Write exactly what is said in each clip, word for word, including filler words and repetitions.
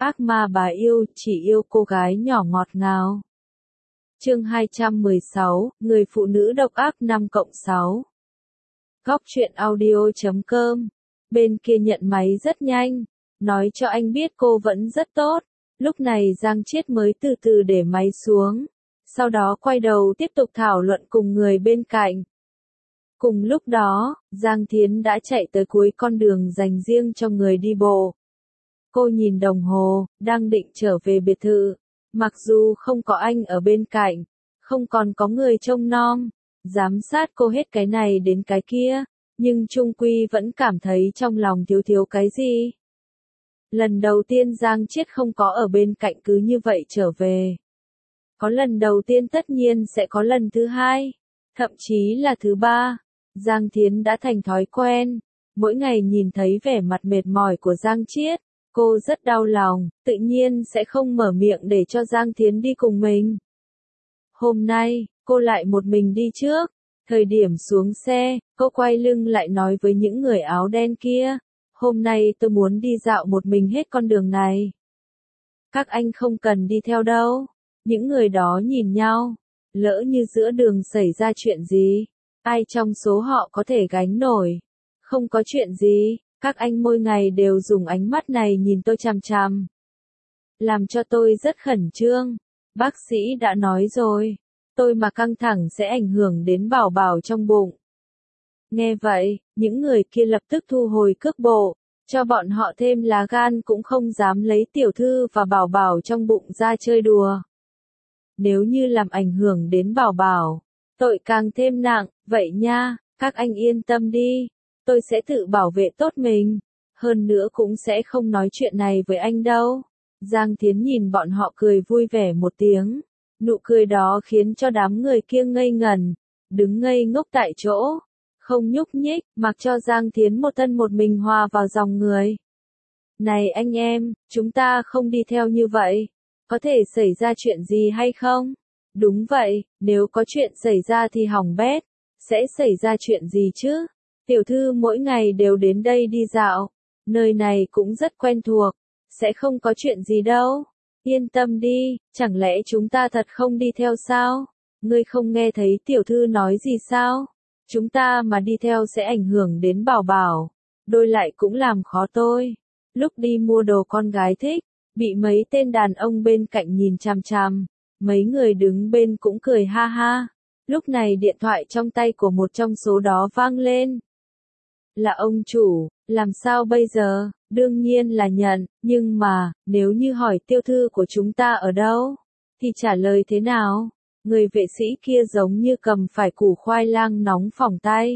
Ác ma bà yêu, chỉ yêu cô gái nhỏ ngọt ngào. Chương hai trăm mười sáu, Người phụ nữ độc ác năm cộng sáu. Góc truyện audio chấm com. Bên kia nhận máy rất nhanh, nói cho anh biết cô vẫn rất tốt. Lúc này Giang Chiết mới từ từ để máy xuống, sau đó quay đầu tiếp tục thảo luận cùng người bên cạnh. Cùng lúc đó, Giang Thiến đã chạy tới cuối con đường dành riêng cho người đi bộ. Cô nhìn đồng hồ, đang định trở về biệt thự. Mặc dù không có anh ở bên cạnh, không còn có người trông nom, giám sát cô hết cái này đến cái kia, nhưng chung quy vẫn cảm thấy trong lòng thiếu thiếu cái gì. Lần đầu tiên Giang Chiết không có ở bên cạnh cứ như vậy trở về. Có lần đầu tiên tất nhiên sẽ có lần thứ hai, thậm chí là thứ ba. Giang Thiến đã thành thói quen, mỗi ngày nhìn thấy vẻ mặt mệt mỏi của Giang Chiết, cô rất đau lòng, tự nhiên sẽ không mở miệng để cho Giang Thiến đi cùng mình. Hôm nay, cô lại một mình đi trước. Thời điểm xuống xe, cô quay lưng lại nói với những người áo đen kia, hôm nay tôi muốn đi dạo một mình hết con đường này. Các anh không cần đi theo đâu. Những người đó nhìn nhau, lỡ như giữa đường xảy ra chuyện gì, ai trong số họ có thể gánh nổi. Không có chuyện gì, các anh mỗi ngày đều dùng ánh mắt này nhìn tôi chằm chằm, làm cho tôi rất khẩn trương. Bác sĩ đã nói rồi, tôi mà căng thẳng sẽ ảnh hưởng đến bảo bảo trong bụng. Nghe vậy, những người kia lập tức thu hồi cước bộ, cho bọn họ thêm lá gan cũng không dám lấy tiểu thư và bảo bảo trong bụng ra chơi đùa. Nếu như làm ảnh hưởng đến bảo bảo, tội càng thêm nặng, vậy nha, các anh yên tâm đi, tôi sẽ tự bảo vệ tốt mình, hơn nữa cũng sẽ không nói chuyện này với anh đâu. Giang Thiến nhìn bọn họ cười vui vẻ một tiếng, nụ cười đó khiến cho đám người kia ngây ngẩn, đứng ngây ngốc tại chỗ, không nhúc nhích, mặc cho Giang Thiến một thân một mình hòa vào dòng người. Này anh em, chúng ta không đi theo như vậy, có thể xảy ra chuyện gì hay không? Đúng vậy, nếu có chuyện xảy ra thì hỏng bét, sẽ xảy ra chuyện gì chứ? Tiểu thư mỗi ngày đều đến đây đi dạo, nơi này cũng rất quen thuộc, sẽ không có chuyện gì đâu. Yên tâm đi, chẳng lẽ chúng ta thật không đi theo sao? Ngươi không nghe thấy tiểu thư nói gì sao? Chúng ta mà đi theo sẽ ảnh hưởng đến bảo bảo, đôi lại cũng làm khó tôi. Lúc đi mua đồ con gái thích, bị mấy tên đàn ông bên cạnh nhìn chằm chằm, mấy người đứng bên cũng cười ha ha. Lúc này điện thoại trong tay của một trong số đó vang lên. Là ông chủ, làm sao bây giờ? Đương nhiên là nhận, nhưng mà, nếu như hỏi tiểu thư của chúng ta ở đâu, thì trả lời thế nào? Người vệ sĩ kia giống như cầm phải củ khoai lang nóng phỏng tay.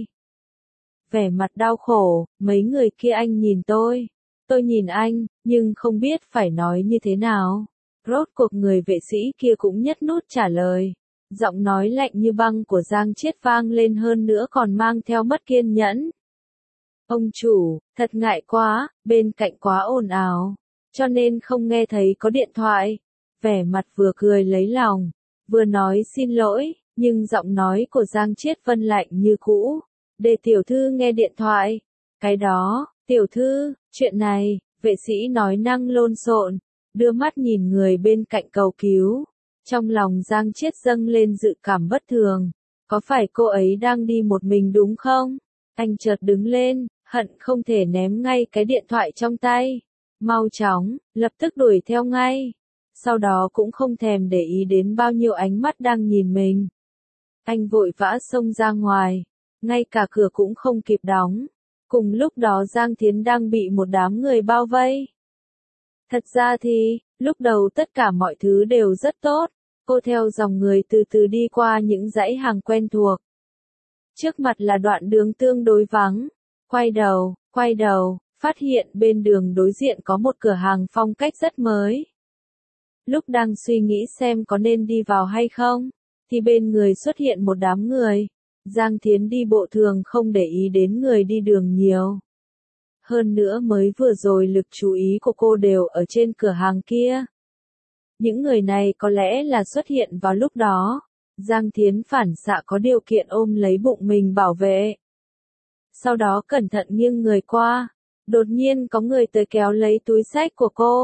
Vẻ mặt đau khổ, mấy người kia anh nhìn tôi, tôi nhìn anh, nhưng không biết phải nói như thế nào. Rốt cuộc người vệ sĩ kia cũng nhất nút trả lời. Giọng nói lạnh như băng của Giang Chiết vang lên hơn nữa còn mang theo mất kiên nhẫn. Ông chủ, thật ngại quá, bên cạnh quá ồn ào, cho nên không nghe thấy có điện thoại. Vẻ mặt vừa cười lấy lòng, vừa nói xin lỗi, nhưng giọng nói của Giang Chiết Vân lạnh như cũ. Để tiểu thư nghe điện thoại. Cái đó, tiểu thư, chuyện này, vệ sĩ nói năng lộn xộn, đưa mắt nhìn người bên cạnh cầu cứu. Trong lòng Giang Chiết dâng lên dự cảm bất thường. Có phải cô ấy đang đi một mình đúng không? Anh chợt đứng lên, hận không thể ném ngay cái điện thoại trong tay. Mau chóng, lập tức đuổi theo ngay. Sau đó cũng không thèm để ý đến bao nhiêu ánh mắt đang nhìn mình. Anh vội vã xông ra ngoài, ngay cả cửa cũng không kịp đóng. Cùng lúc đó Giang Thiến đang bị một đám người bao vây. Thật ra thì, lúc đầu tất cả mọi thứ đều rất tốt. Cô theo dòng người từ từ đi qua những dãy hàng quen thuộc. Trước mặt là đoạn đường tương đối vắng. Quay đầu, quay đầu, phát hiện bên đường đối diện có một cửa hàng phong cách rất mới. Lúc đang suy nghĩ xem có nên đi vào hay không, thì bên người xuất hiện một đám người. Giang Thiến đi bộ thường không để ý đến người đi đường nhiều. Hơn nữa mới vừa rồi lực chú ý của cô đều ở trên cửa hàng kia. Những người này có lẽ là xuất hiện vào lúc đó. Giang Thiến phản xạ có điều kiện ôm lấy bụng mình bảo vệ. Sau đó cẩn thận nghiêng người qua. Đột nhiên có người tới kéo lấy túi xách của cô.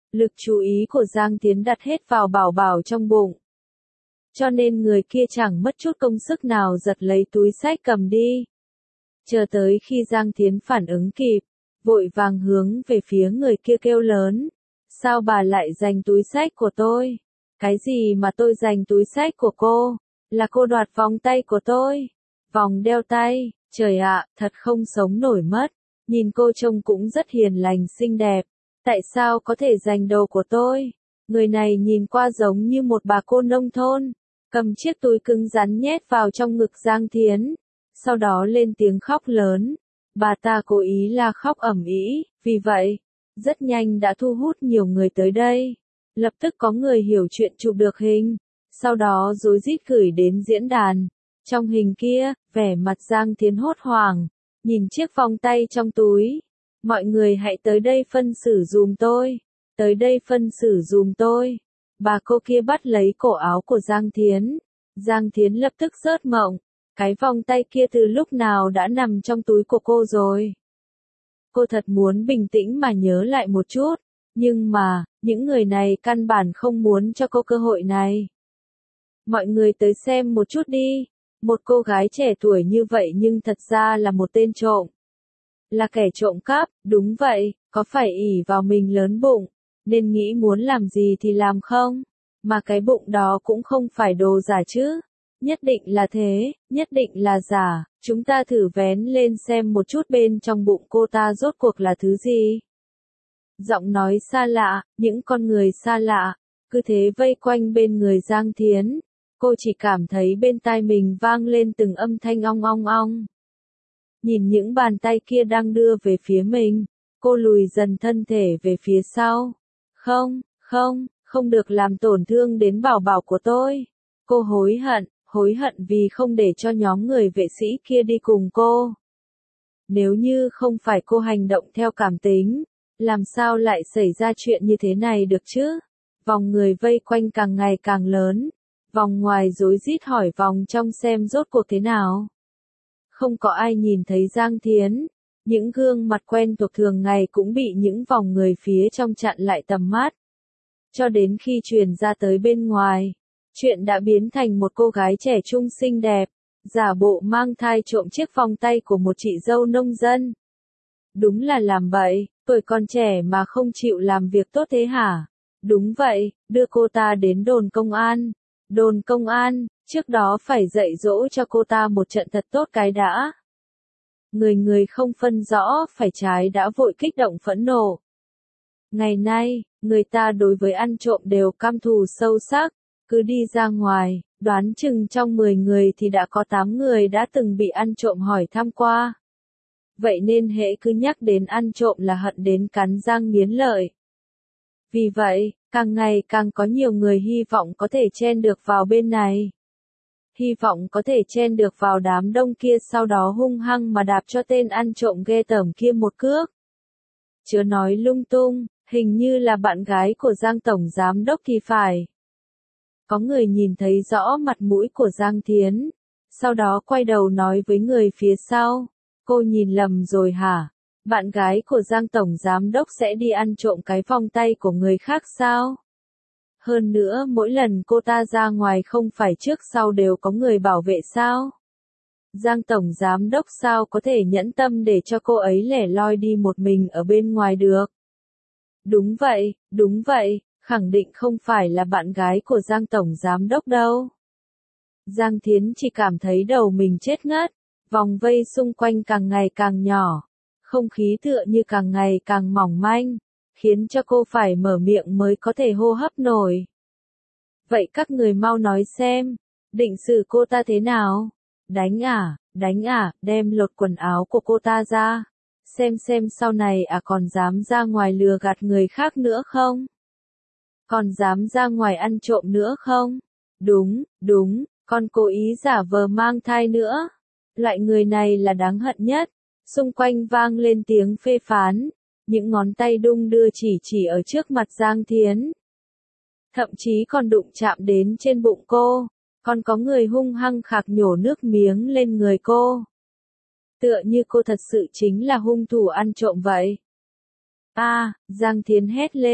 Lực chú ý của Giang Thiến đặt hết vào Bảo Bảo trong bụng. Cho nên người kia chẳng mất chút công sức nào giật lấy túi xách cầm đi. Chờ tới khi Giang Thiến phản ứng kịp, vội vàng hướng về phía người kia kêu lớn. Sao bà lại giành túi xách của tôi? Cái gì mà tôi giành túi xách của cô? Là cô đoạt vòng tay của tôi. Vòng đeo tay, trời ạ, thật không sống nổi mất. Nhìn cô trông cũng rất hiền lành xinh đẹp. Tại sao có thể giành đồ của tôi? Người này nhìn qua giống như một bà cô nông thôn. Cầm chiếc túi cứng rắn nhét vào trong ngực Giang Thiến. Sau đó lên tiếng khóc lớn. Bà ta cố ý là khóc ầm ĩ, vì vậy, rất nhanh đã thu hút nhiều người tới đây. Lập tức có người hiểu chuyện chụp được hình, sau đó rối rít gửi đến diễn đàn. Trong hình kia, vẻ mặt Giang Thiến hốt hoảng, nhìn chiếc vòng tay trong túi. Mọi người hãy tới đây phân xử dùm tôi, tới đây phân xử dùm tôi. Bà cô kia bắt lấy cổ áo của Giang Thiến. Giang Thiến lập tức rớt mộng. Cái vòng tay kia từ lúc nào đã nằm trong túi của cô rồi. Cô thật muốn bình tĩnh mà nhớ lại một chút. Nhưng mà, những người này căn bản không muốn cho cô cơ hội này. Mọi người tới xem một chút đi. Một cô gái trẻ tuổi như vậy nhưng thật ra là một tên trộm. Là kẻ trộm cắp, đúng vậy, có phải ỷ vào mình lớn bụng, nên nghĩ muốn làm gì thì làm không? Mà cái bụng đó cũng không phải đồ giả chứ. Nhất định là thế, nhất định là giả. Chúng ta thử vén lên xem một chút bên trong bụng cô ta rốt cuộc là thứ gì. Giọng nói xa lạ, những con người xa lạ, cứ thế vây quanh bên người Giang Thiến. Cô chỉ cảm thấy bên tai mình vang lên từng âm thanh ong ong ong. Nhìn những bàn tay kia đang đưa về phía mình, cô lùi dần thân thể về phía sau. Không, không, không được làm tổn thương đến Bảo Bảo của tôi. Cô hối hận, hối hận vì không để cho nhóm người vệ sĩ kia đi cùng cô. Nếu như không phải cô hành động theo cảm tính, làm sao lại xảy ra chuyện như thế này được chứ? Vòng người vây quanh càng ngày càng lớn, vòng ngoài rối rít hỏi vòng trong xem rốt cuộc thế nào. Không có ai nhìn thấy Giang Thiến, những gương mặt quen thuộc thường ngày cũng bị những vòng người phía trong chặn lại tầm mắt. Cho đến khi truyền ra tới bên ngoài, chuyện đã biến thành một cô gái trẻ trung xinh đẹp, giả bộ mang thai trộm chiếc vòng tay của một chị dâu nông dân. Đúng là làm bậy, tuổi còn trẻ mà không chịu làm việc tốt thế hả? Đúng vậy, đưa cô ta đến đồn công an. Đồn công an, trước đó phải dạy dỗ cho cô ta một trận thật tốt cái đã. Người người không phân rõ phải trái đã vội kích động phẫn nộ. Ngày nay, người ta đối với ăn trộm đều căm thù sâu sắc, cứ đi ra ngoài, đoán chừng trong mười người thì đã có tám người đã từng bị ăn trộm hỏi thăm qua. Vậy nên hễ cứ nhắc đến ăn trộm là hận đến cắn răng nghiến lợi. Vì vậy, càng ngày càng có nhiều người hy vọng có thể chen được vào bên này. Hy vọng có thể chen được vào đám đông kia sau đó hung hăng mà đạp cho tên ăn trộm ghê tởm kia một cước. Chớ nói lung tung, hình như là bạn gái của Giang Tổng Giám Đốc thì phải. Có người nhìn thấy rõ mặt mũi của Giang Thiến, sau đó quay đầu nói với người phía sau, cô nhìn lầm rồi hả? Bạn gái của Giang Tổng Giám Đốc sẽ đi ăn trộm cái vòng tay của người khác sao? Hơn nữa mỗi lần cô ta ra ngoài không phải trước sau đều có người bảo vệ sao? Giang Tổng Giám Đốc sao có thể nhẫn tâm để cho cô ấy lẻ loi đi một mình ở bên ngoài được? Đúng vậy, đúng vậy, khẳng định không phải là bạn gái của Giang Tổng Giám Đốc đâu. Giang Thiến chỉ cảm thấy đầu mình chết ngất, vòng vây xung quanh càng ngày càng nhỏ, không khí tựa như càng ngày càng mỏng manh, khiến cho cô phải mở miệng mới có thể hô hấp nổi. Vậy các người mau nói xem, định xử cô ta thế nào? Đánh à, đánh à, đem lột quần áo của cô ta ra. Xem xem sau này à còn dám ra ngoài lừa gạt người khác nữa không? Còn dám ra ngoài ăn trộm nữa không? Đúng, đúng, còn cố ý giả vờ mang thai nữa. Loại người này là đáng hận nhất. Xung quanh vang lên tiếng phê phán, những ngón tay đung đưa chỉ chỉ ở trước mặt Giang Thiến. Thậm chí còn đụng chạm đến trên bụng cô, còn có người hung hăng khạc nhổ nước miếng lên người cô. Tựa như cô thật sự chính là hung thủ ăn trộm vậy. A, à, Giang Thiến hét lên,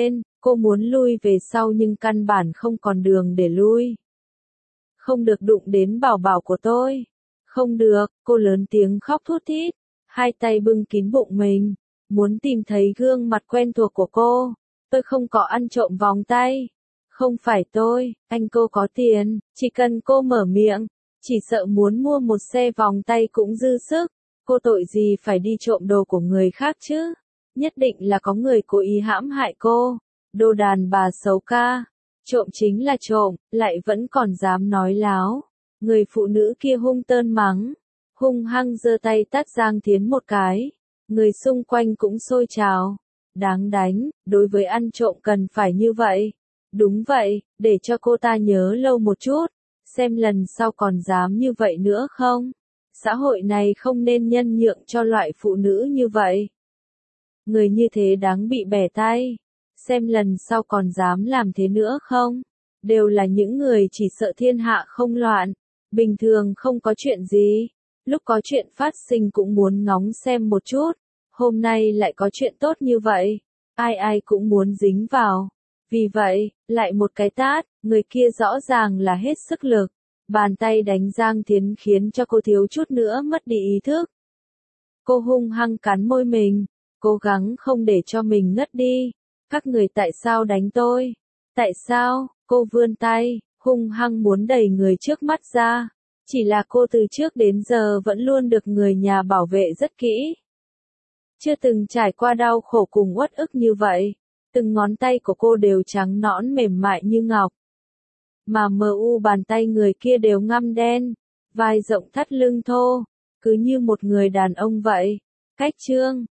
Cô muốn lui về sau nhưng căn bản không còn đường để lui. Không được đụng đến bảo bảo của tôi. Không được, cô lớn tiếng khóc thút thít, hai tay bưng kín bụng mình, muốn tìm thấy gương mặt quen thuộc của cô. Tôi không có ăn trộm vòng tay. Không phải tôi, anh cô có tiền, chỉ cần cô mở miệng, chỉ sợ muốn mua một xe vòng tay cũng dư sức. Cô tội gì phải đi trộm đồ của người khác chứ? Nhất định là có người cố ý hãm hại cô. Đồ đàn bà xấu ca. Trộm chính là trộm, lại vẫn còn dám nói láo. Người phụ nữ kia hung tơn mắng, hung hăng giơ tay tát Giang Thiến một cái. Người xung quanh cũng xôi trào. Đáng đánh, đối với ăn trộm cần phải như vậy. Đúng vậy, để cho cô ta nhớ lâu một chút, xem lần sau còn dám như vậy nữa không. Xã hội này không nên nhân nhượng cho loại phụ nữ như vậy. Người như thế đáng bị bẻ tay. Xem lần sau còn dám làm thế nữa không. Đều là những người chỉ sợ thiên hạ không loạn. Bình thường không có chuyện gì. Lúc có chuyện phát sinh cũng muốn ngóng xem một chút. Hôm nay lại có chuyện tốt như vậy. Ai ai cũng muốn dính vào. Vì vậy, lại một cái tát, người kia rõ ràng là hết sức lực. Bàn tay đánh Giang Thiến khiến cho cô thiếu chút nữa mất đi ý thức. Cô hung hăng cắn môi mình, cố gắng không để cho mình ngất đi. Các người tại sao đánh tôi? Tại sao? Cô vươn tay, hung hăng muốn đẩy người trước mắt ra. Chỉ là cô từ trước đến giờ vẫn luôn được người nhà bảo vệ rất kỹ. Chưa từng trải qua đau khổ cùng uất ức như vậy. Từng ngón tay của cô đều trắng nõn mềm mại như ngọc. Mà mờ u bàn tay người kia đều ngăm đen, vai rộng thắt lưng thô, cứ như một người đàn ông vậy. Cách chương